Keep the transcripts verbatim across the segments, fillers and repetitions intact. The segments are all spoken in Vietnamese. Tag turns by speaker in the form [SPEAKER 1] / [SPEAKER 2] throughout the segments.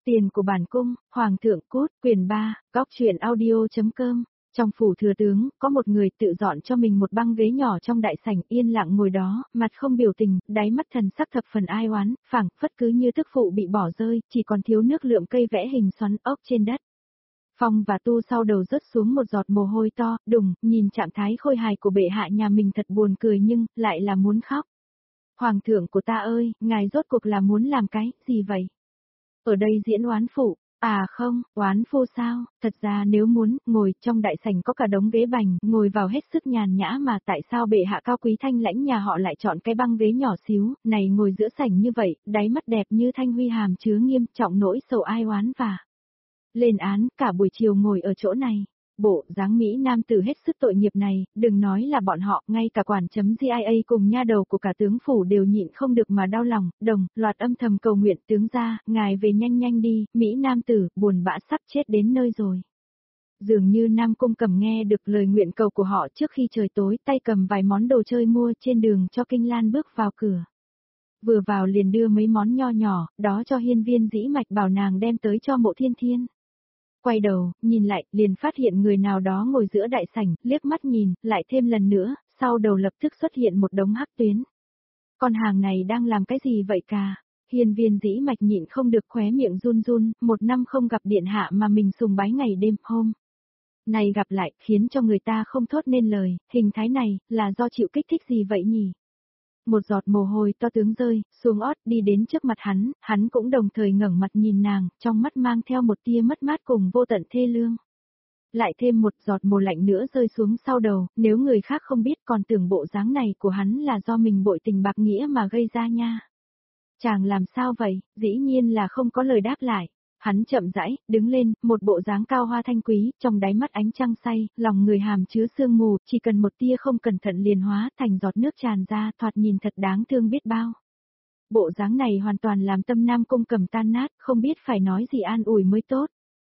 [SPEAKER 1] Tiền của bản cung, Hoàng thượng cút, quyền ba, góc truyện audio.com. Trong phủ thừa tướng, có một người tự dọn cho mình một băng ghế nhỏ trong đại sảnh, yên lặng ngồi đó, mặt không biểu tình, đáy mắt thần sắc thập phần ai oán, phảng phất cứ như thức phụ bị bỏ rơi, chỉ còn thiếu nước lượm cây vẽ hình xoắn ốc trên đất. Phong và Tu sau đầu rớt xuống một giọt mồ hôi to, đùng, nhìn trạng thái khôi hài của bệ hạ nhà mình thật buồn cười nhưng, lại là muốn khóc. Hoàng thượng của ta ơi, ngài rốt cuộc là muốn làm cái, gì vậy? Ở đây diễn oán phụ, à không, oán phu sao, thật ra nếu muốn, ngồi, trong đại sảnh có cả đống ghế bành, ngồi vào hết sức nhàn nhã mà tại sao bệ hạ cao quý thanh lãnh nhà họ lại chọn cái băng ghế nhỏ xíu, này ngồi giữa sảnh như vậy, đáy mắt đẹp như thanh huy hàm chứa nghiêm trọng nỗi sầu ai oán và lên án, cả buổi chiều ngồi ở chỗ này. Bộ dáng Mỹ Nam tử hết sức tội nghiệp này, đừng nói là bọn họ, ngay cả quản chấm giê i a cùng nha đầu của cả tướng phủ đều nhịn không được mà đau lòng, đồng, loạt âm thầm cầu nguyện tướng gia, ngài về nhanh nhanh đi, Mỹ Nam tử, buồn bã sắp chết đến nơi rồi. Dường như Nam Cung Cầm nghe được lời nguyện cầu của họ trước khi trời tối, tay cầm vài món đồ chơi mua trên đường cho Kinh Lan bước vào cửa. Vừa vào liền đưa mấy món nho nhỏ, đó cho hiên viên dĩ mạch bảo nàng đem tới cho Mộ Thiên Thiên. Quay đầu, nhìn lại, liền phát hiện người nào đó ngồi giữa đại sảnh, liếc mắt nhìn, lại thêm lần nữa, sau đầu lập tức xuất hiện một đống hắc tuyến. Con hàng này đang làm cái gì vậy cả? Hiên viên dĩ mạch nhịn không được khóe miệng run run, một năm không gặp điện hạ mà mình sùng bái ngày đêm, hôm này gặp lại, khiến cho người ta không thốt nên lời, hình thái này, là do chịu kích thích gì vậy nhỉ? Một giọt mồ hôi to tướng rơi, xuống ót đi đến trước mặt hắn, hắn cũng đồng thời ngẩng mặt nhìn nàng, trong mắt mang theo một tia mất mát cùng vô tận thê lương. Lại thêm một giọt mồ lạnh nữa rơi xuống sau đầu, nếu người khác không biết còn tưởng bộ dáng này của hắn là do mình bội tình bạc nghĩa mà gây ra nha. Chàng làm sao vậy, dĩ nhiên là không có lời đáp lại. Hắn chậm rãi, đứng lên, một bộ dáng cao hoa thanh quý, trong đáy mắt ánh trăng say, lòng người hàm chứa sương mù, chỉ cần một tia không cẩn thận liền hóa thành giọt nước tràn ra, thoạt nhìn thật đáng thương biết bao. Bộ dáng này hoàn toàn làm tâm Nam Cung Cầm tan nát, không biết phải nói gì an ủi mới tốt.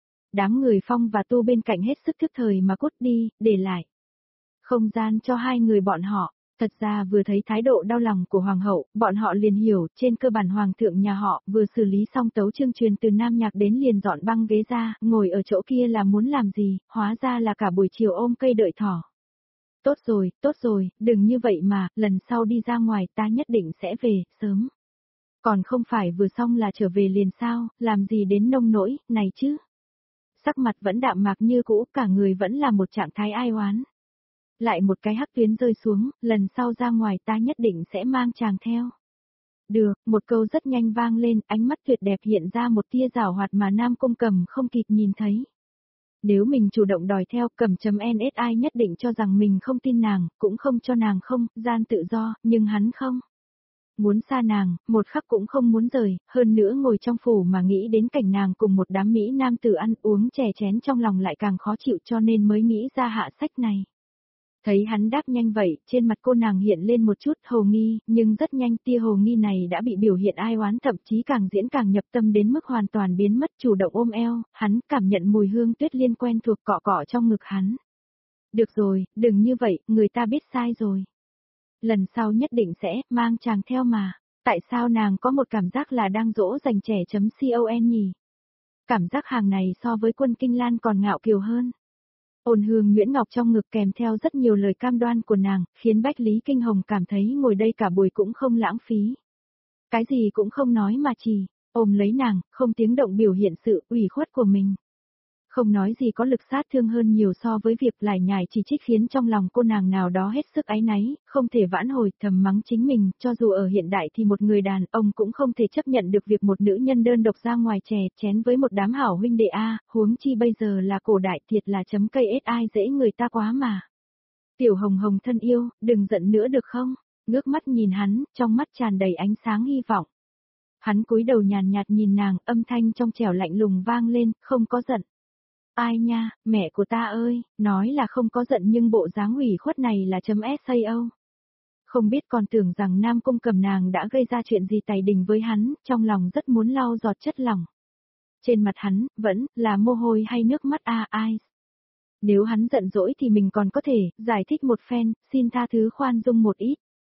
[SPEAKER 1] Đám người Phong và Tu bên cạnh hết sức thức thời mà cút đi, để lại không gian cho hai người bọn họ. Thật ra vừa thấy thái độ đau lòng của hoàng hậu, bọn họ liền hiểu, trên cơ bản hoàng thượng nhà họ vừa xử lý xong tấu chương truyền từ Nam Nhạc đến liền dọn băng ghế ra, ngồi ở chỗ kia là muốn làm gì, hóa ra là cả buổi chiều ôm cây đợi thỏ. Tốt rồi, tốt rồi, đừng như vậy mà, lần sau đi ra ngoài ta nhất định sẽ về, sớm. Còn không phải vừa xong là trở về liền sao, làm gì đến nông nỗi, này chứ. Sắc mặt vẫn đạm mạc như cũ, cả người vẫn là một trạng thái ai oán. Lại một cái hắc tuyến rơi xuống, lần sau ra ngoài ta nhất định sẽ mang chàng theo. Được, một câu rất nhanh vang lên, ánh mắt tuyệt đẹp hiện ra một tia rảo hoạt mà Nam Cung Cầm không kịp nhìn thấy. Nếu mình chủ động đòi theo, Cầm.nsi nhất định cho rằng mình không tin nàng, cũng không cho nàng không, gian tự do, nhưng hắn không. Muốn xa nàng, một khắc cũng không muốn rời, hơn nữa ngồi trong phủ mà nghĩ đến cảnh nàng cùng một đám Mỹ Nam tử ăn uống chè chén trong lòng lại càng khó chịu cho nên mới nghĩ ra hạ sách này. Thấy hắn đáp nhanh vậy, trên mặt cô nàng hiện lên một chút hồ nghi, nhưng rất nhanh tia hồ nghi này đã bị biểu hiện ai oán thậm chí càng diễn càng nhập tâm đến mức hoàn toàn biến mất chủ động ôm eo, hắn cảm nhận mùi hương tuyết liên quen thuộc cọ cọ trong ngực hắn. Được rồi, đừng như vậy, người ta biết sai rồi. Lần sau nhất định sẽ, mang chàng theo mà. Tại sao nàng có một cảm giác là đang dỗ dành trẻ.com nhỉ? Cảm giác hàng này so với Quân Kinh Lan còn ngạo kiều hơn. Ôn hương Nguyễn Ngọc trong ngực kèm theo rất nhiều lời cam đoan của nàng, khiến Bách Lý Kinh Hồng cảm thấy ngồi đây cả buổi cũng không lãng phí. Cái gì cũng không nói mà chỉ, ôm lấy nàng, không tiếng động biểu hiện sự ủy khuất của mình. Không nói gì có lực sát thương hơn nhiều so với việc lải nhải chỉ trích khiến trong lòng cô nàng nào đó hết sức áy náy, không thể vãn hồi, thầm mắng chính mình, cho dù ở hiện đại thì một người đàn ông cũng không thể chấp nhận được việc một nữ nhân đơn độc ra ngoài chè chén với một đám hảo huynh đệ A, huống chi bây giờ là cổ đại thiệt là chấm cây ét ai dễ người ta quá mà. Tiểu Hồng Hồng thân yêu, đừng giận nữa được không? Ngước mắt nhìn hắn, trong mắt tràn đầy ánh sáng hy vọng. Hắn cúi đầu nhàn nhạt nhìn nàng, âm thanh trong trẻo lạnh lùng vang lên, không có giận. Ai nha, mẹ của ta ơi, nói là không có giận nhưng bộ dáng ủy khuất này là chấm sao. Không biết còn tưởng rằng Nam Cung Cầm nàng đã gây ra chuyện gì tài đình với hắn, trong lòng rất muốn lau giọt chất lỏng. Trên mặt hắn, vẫn, là mồ hôi hay nước mắt a ai. Nếu hắn giận dỗi thì mình còn có thể, giải thích một phen, xin tha thứ khoan dung một ít.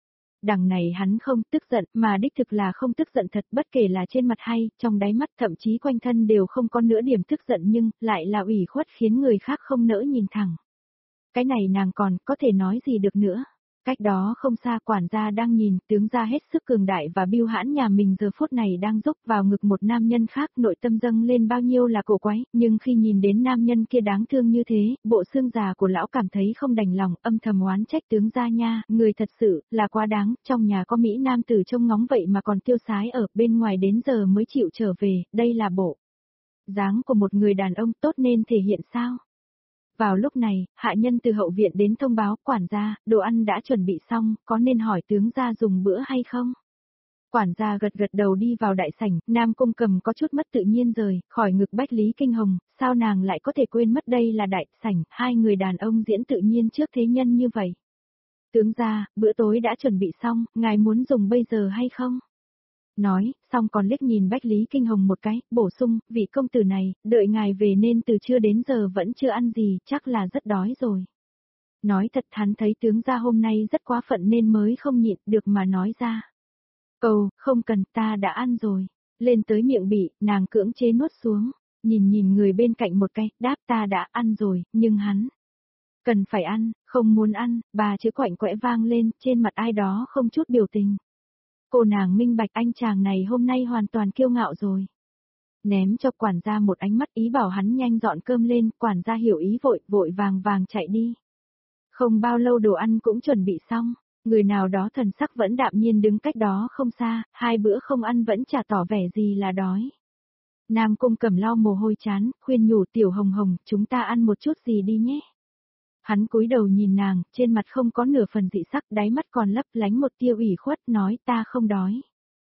[SPEAKER 1] Đằng này hắn không tức giận, mà đích thực là không tức giận thật, bất kể là trên mặt hay, trong đáy mắt, thậm chí quanh thân đều không có nửa điểm tức giận, nhưng, lại là ủy khuất khiến người khác không nỡ nhìn thẳng. Cái này nàng còn, có thể nói gì được nữa. Cách đó không xa, quản gia đang nhìn, tướng gia hết sức cường đại và bưu hãn nhà mình giờ phút này đang rúc vào ngực một nam nhân khác, nội tâm dâng lên bao nhiêu là cổ quái, nhưng khi nhìn đến nam nhân kia đáng thương như thế, bộ xương già của lão cảm thấy không đành lòng, âm thầm oán trách tướng gia nha, người thật sự, là quá đáng, trong nhà có Mỹ nam tử trông ngóng vậy mà còn tiêu sái ở bên ngoài đến giờ mới chịu trở về, đây là bộ dáng của một người đàn ông tốt nên thể hiện sao? Vào lúc này, hạ nhân từ hậu viện đến thông báo, quản gia, đồ ăn đã chuẩn bị xong, có nên hỏi tướng gia dùng bữa hay không? Quản gia gật gật đầu đi vào đại sảnh, Nam Cung Cầm có chút mất tự nhiên rời, khỏi ngực Bách Lý Kinh Hồng, sao nàng lại có thể quên mất đây là đại sảnh, hai người đàn ông diễn tự nhiên trước thế nhân như vậy. Tướng gia, bữa tối đã chuẩn bị xong, ngài muốn dùng bây giờ hay không? Nói, xong còn liếc nhìn Bách Lý Kinh Hồng một cái, bổ sung, vị công tử này, đợi ngài về nên từ trưa đến giờ vẫn chưa ăn gì, chắc là rất đói rồi. Nói thật hắn thấy tướng gia hôm nay rất quá phận nên mới không nhịn được mà nói ra. Cầu, không cần, ta đã ăn rồi. Lên tới miệng bị, nàng cưỡng chế nuốt xuống, nhìn nhìn người bên cạnh một cái, đáp ta đã ăn rồi, nhưng hắn cần phải ăn, không muốn ăn, bà chữ quạnh quẽ vang lên, trên mặt ai đó không chút biểu tình. Cô nàng minh bạch anh chàng này hôm nay hoàn toàn kiêu ngạo rồi. Ném cho quản gia một ánh mắt ý bảo hắn nhanh dọn cơm lên, quản gia hiểu ý vội, vội vàng vàng chạy đi. Không bao lâu đồ ăn cũng chuẩn bị xong, người nào đó thần sắc vẫn đạm nhiên đứng cách đó không xa, hai bữa không ăn vẫn chả tỏ vẻ gì là đói. Nam Cung Cầm lau mồ hôi chán, khuyên nhủ Tiểu Hồng Hồng, chúng ta ăn một chút gì đi nhé. Hắn cúi đầu nhìn nàng, trên mặt không có nửa phần dị sắc, đáy mắt còn lấp lánh một tia ủy khuất, nói ta không đói.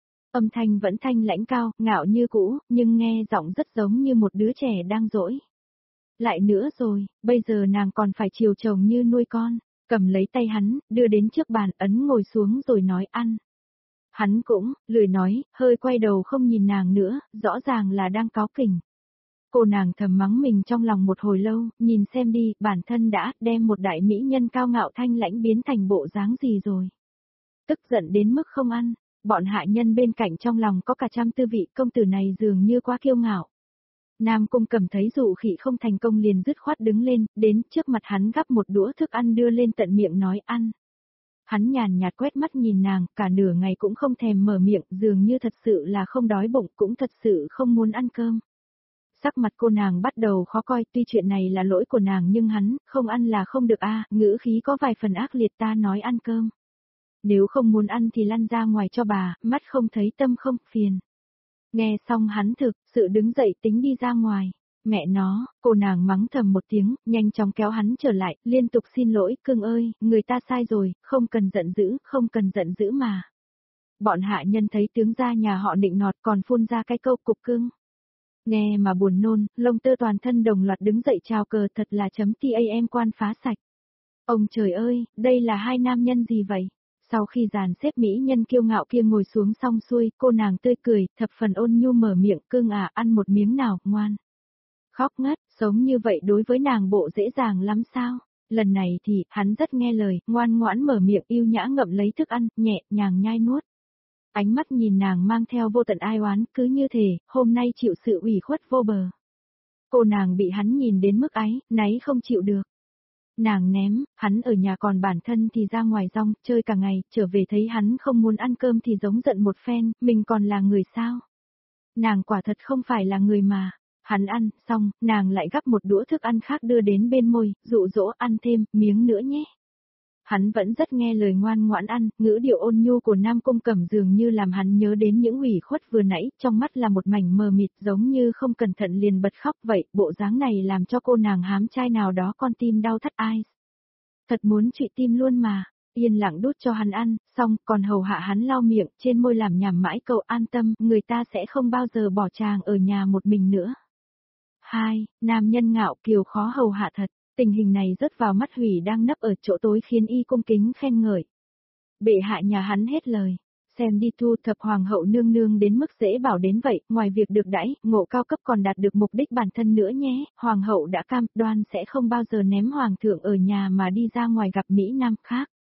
[SPEAKER 1] Âm thanh vẫn thanh lãnh cao, ngạo như cũ, nhưng nghe giọng rất giống như một đứa trẻ đang dỗi. Lại nữa rồi, bây giờ nàng còn phải chiều chồng như nuôi con, cầm lấy tay hắn, đưa đến trước bàn, ấn ngồi xuống rồi nói ăn. Hắn cũng, lười nói, hơi quay đầu không nhìn nàng nữa, rõ ràng là đang cáu kỉnh. Cô nàng thầm mắng mình trong lòng một hồi lâu, nhìn xem đi, bản thân đã đem một đại mỹ nhân cao ngạo thanh lãnh biến thành bộ dáng gì rồi. Tức giận đến mức không ăn, bọn hạ nhân bên cạnh trong lòng có cả trăm tư vị, công tử này dường như quá kiêu ngạo. Nam Cung Cầm thấy dụ khỉ không thành công liền dứt khoát đứng lên, đến trước mặt hắn gắp một đũa thức ăn đưa lên tận miệng nói ăn. Hắn nhàn nhạt quét mắt nhìn nàng, cả nửa ngày cũng không thèm mở miệng, dường như thật sự là không đói bụng, cũng thật sự không muốn ăn cơm. Sắc mặt cô nàng bắt đầu khó coi, tuy chuyện này là lỗi của nàng nhưng hắn, không ăn là không được a, à, ngữ khí có vài phần ác liệt, ta nói ăn cơm. Nếu không muốn ăn thì lăn ra ngoài cho bà, mắt không thấy tâm không phiền. Nghe xong hắn thực, sự đứng dậy tính đi ra ngoài. Mẹ nó, cô nàng mắng thầm một tiếng, nhanh chóng kéo hắn trở lại, liên tục xin lỗi, cưng ơi, người ta sai rồi, không cần giận dữ, không cần giận dữ mà. Bọn hạ nhân thấy tướng gia nhà họ nịnh nọt còn phun ra cái câu cục cưng. Nghe mà buồn nôn, lông tơ toàn thân đồng loạt đứng dậy chào cờ, thật là chấm tam quan phá sạch. Ông trời ơi, đây là hai nam nhân gì vậy? Sau khi dàn xếp mỹ nhân kiêu ngạo kia ngồi xuống xong xuôi, cô nàng tươi cười, thập phần ôn nhu mở miệng, cưng à, ăn một miếng nào, ngoan. Khóc ngất, sống như vậy đối với nàng bộ dễ dàng lắm sao? Lần này thì, hắn rất nghe lời, ngoan ngoãn mở miệng yêu nhã ngậm lấy thức ăn, nhẹ nhàng nhai nuốt. Ánh mắt nhìn nàng mang theo vô tận ai oán, cứ như thể, hôm nay chịu sự ủy khuất vô bờ. Cô nàng bị hắn nhìn đến mức áy, náy không chịu được. Nàng ném, hắn ở nhà còn bản thân thì ra ngoài rong, chơi cả ngày, trở về thấy hắn không muốn ăn cơm thì giống giận một phen, mình còn là người sao? Nàng quả thật không phải là người mà. Hắn ăn, xong, nàng lại gắp một đũa thức ăn khác đưa đến bên môi, dụ dỗ ăn thêm, miếng nữa nhé. Hắn vẫn rất nghe lời ngoan ngoãn ăn, ngữ điệu ôn nhu của Nam Cung Cẩm dường như làm hắn nhớ đến những ủy khuất vừa nãy, trong mắt là một mảnh mờ mịt giống như không cẩn thận liền bật khóc vậy, bộ dáng này làm cho cô nàng hám trai nào đó con tim đau thắt ai. Thật muốn trụy tim luôn mà, yên lặng đút cho hắn ăn, xong còn hầu hạ hắn lau miệng, trên môi làm nhảm mãi câu an tâm, người ta sẽ không bao giờ bỏ chàng ở nhà một mình nữa. Hai, nam nhân ngạo kiều khó hầu hạ thật. Tình hình này rớt vào mắt Hủy đang nấp ở chỗ tối khiến y cung kính khen ngợi. Bệ hạ nhà hắn hết lời, xem đi thu thập hoàng hậu nương nương đến mức dễ bảo đến vậy, ngoài việc được đãi, ngộ cao cấp còn đạt được mục đích bản thân nữa nhé, hoàng hậu đã cam đoan sẽ không bao giờ ném hoàng thượng ở nhà mà đi ra ngoài gặp Mỹ Nam khác.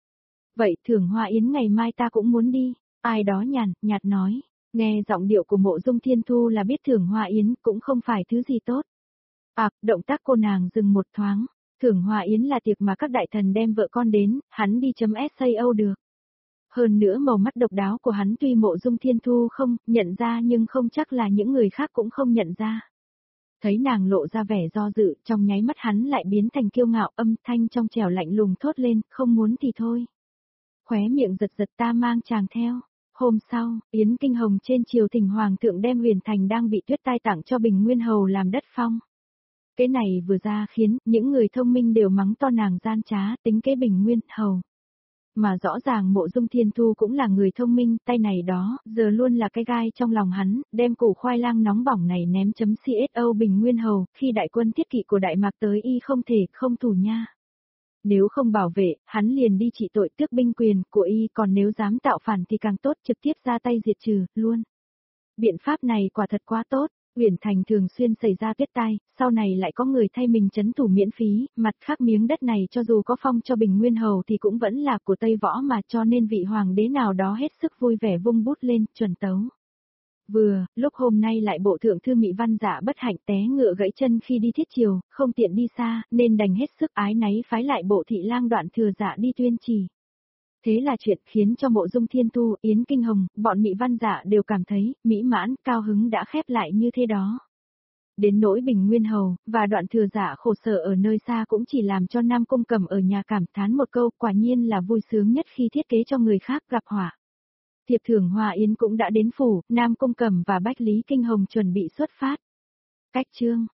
[SPEAKER 1] Vậy Thưởng Hoa Yến ngày mai ta cũng muốn đi, ai đó nhàn, nhạt nói, nghe giọng điệu của Mộ Dung Thiên Thu là biết Thưởng Hoa Yến cũng không phải thứ gì tốt. À, động tác cô nàng dừng một thoáng, Thưởng Hoa Yến là tiệc mà các đại thần đem vợ con đến, hắn đi chấm sao được. Hơn nữa màu mắt độc đáo của hắn tuy Mộ Dung Thiên Thu không nhận ra nhưng không chắc là những người khác cũng không nhận ra. Thấy nàng lộ ra vẻ do dự, trong nháy mắt hắn lại biến thành kiêu ngạo, âm thanh trong trẻo lạnh lùng thốt lên, không muốn thì thôi. Khóe miệng giật giật, ta mang chàng theo. Hôm sau, Yến Kinh Hồng trên triều thỉnh hoàng thượng đem Huyền Thành đang bị tuyết tai tặng cho Bình Nguyên Hầu làm đất phong. Cái này vừa ra khiến những người thông minh đều mắng to nàng gian trá, tính kế Bình Nguyên Hầu. Mà rõ ràng Mộ Dung Thiên Thu cũng là người thông minh, tay này đó, giờ luôn là cái gai trong lòng hắn, đem củ khoai lang nóng bỏng này ném chấm xô Bình Nguyên Hầu, khi đại quân thiết kỵ của Đại Mạc tới y không thể không thủ nha. Nếu không bảo vệ, hắn liền đi trị tội tước binh quyền của y, còn nếu dám tạo phản thì càng tốt, trực tiếp ra tay diệt trừ, luôn. Biện pháp này quả thật quá tốt. Huyền Thành thường xuyên xảy ra tuyết tai, sau này lại có người thay mình trấn thủ miễn phí, mặt khác miếng đất này cho dù có phong cho Bình Nguyên Hầu thì cũng vẫn là của Tây Võ mà, cho nên vị hoàng đế nào đó hết sức vui vẻ vung bút lên, chuẩn tấu. Vừa, lúc hôm nay lại bộ thượng thư Mị Văn Dạ bất hạnh té ngựa gãy chân khi đi thiết triều, không tiện đi xa, nên đành hết sức ái náy phái lại bộ thị lang Đoạn Thừa Dạ đi tuyên chỉ. Thế là chuyện khiến cho Mộ Dung Thiên Thu, Yến Kinh Hồng, bọn Mị Văn Dạ đều cảm thấy, mỹ mãn, cao hứng đã khép lại như thế đó. Đến nỗi Bình Nguyên Hầu, và Đoạn Thừa Dạ khổ sở ở nơi xa cũng chỉ làm cho Nam Cung Cẩm ở nhà cảm thán một câu, quả nhiên là vui sướng nhất khi thiết kế cho người khác gặp họa. Thiệp Thưởng Hoa Yến cũng đã đến phủ, Nam Cung Cẩm và Bách Lý Kinh Hồng chuẩn bị xuất phát. Cách chương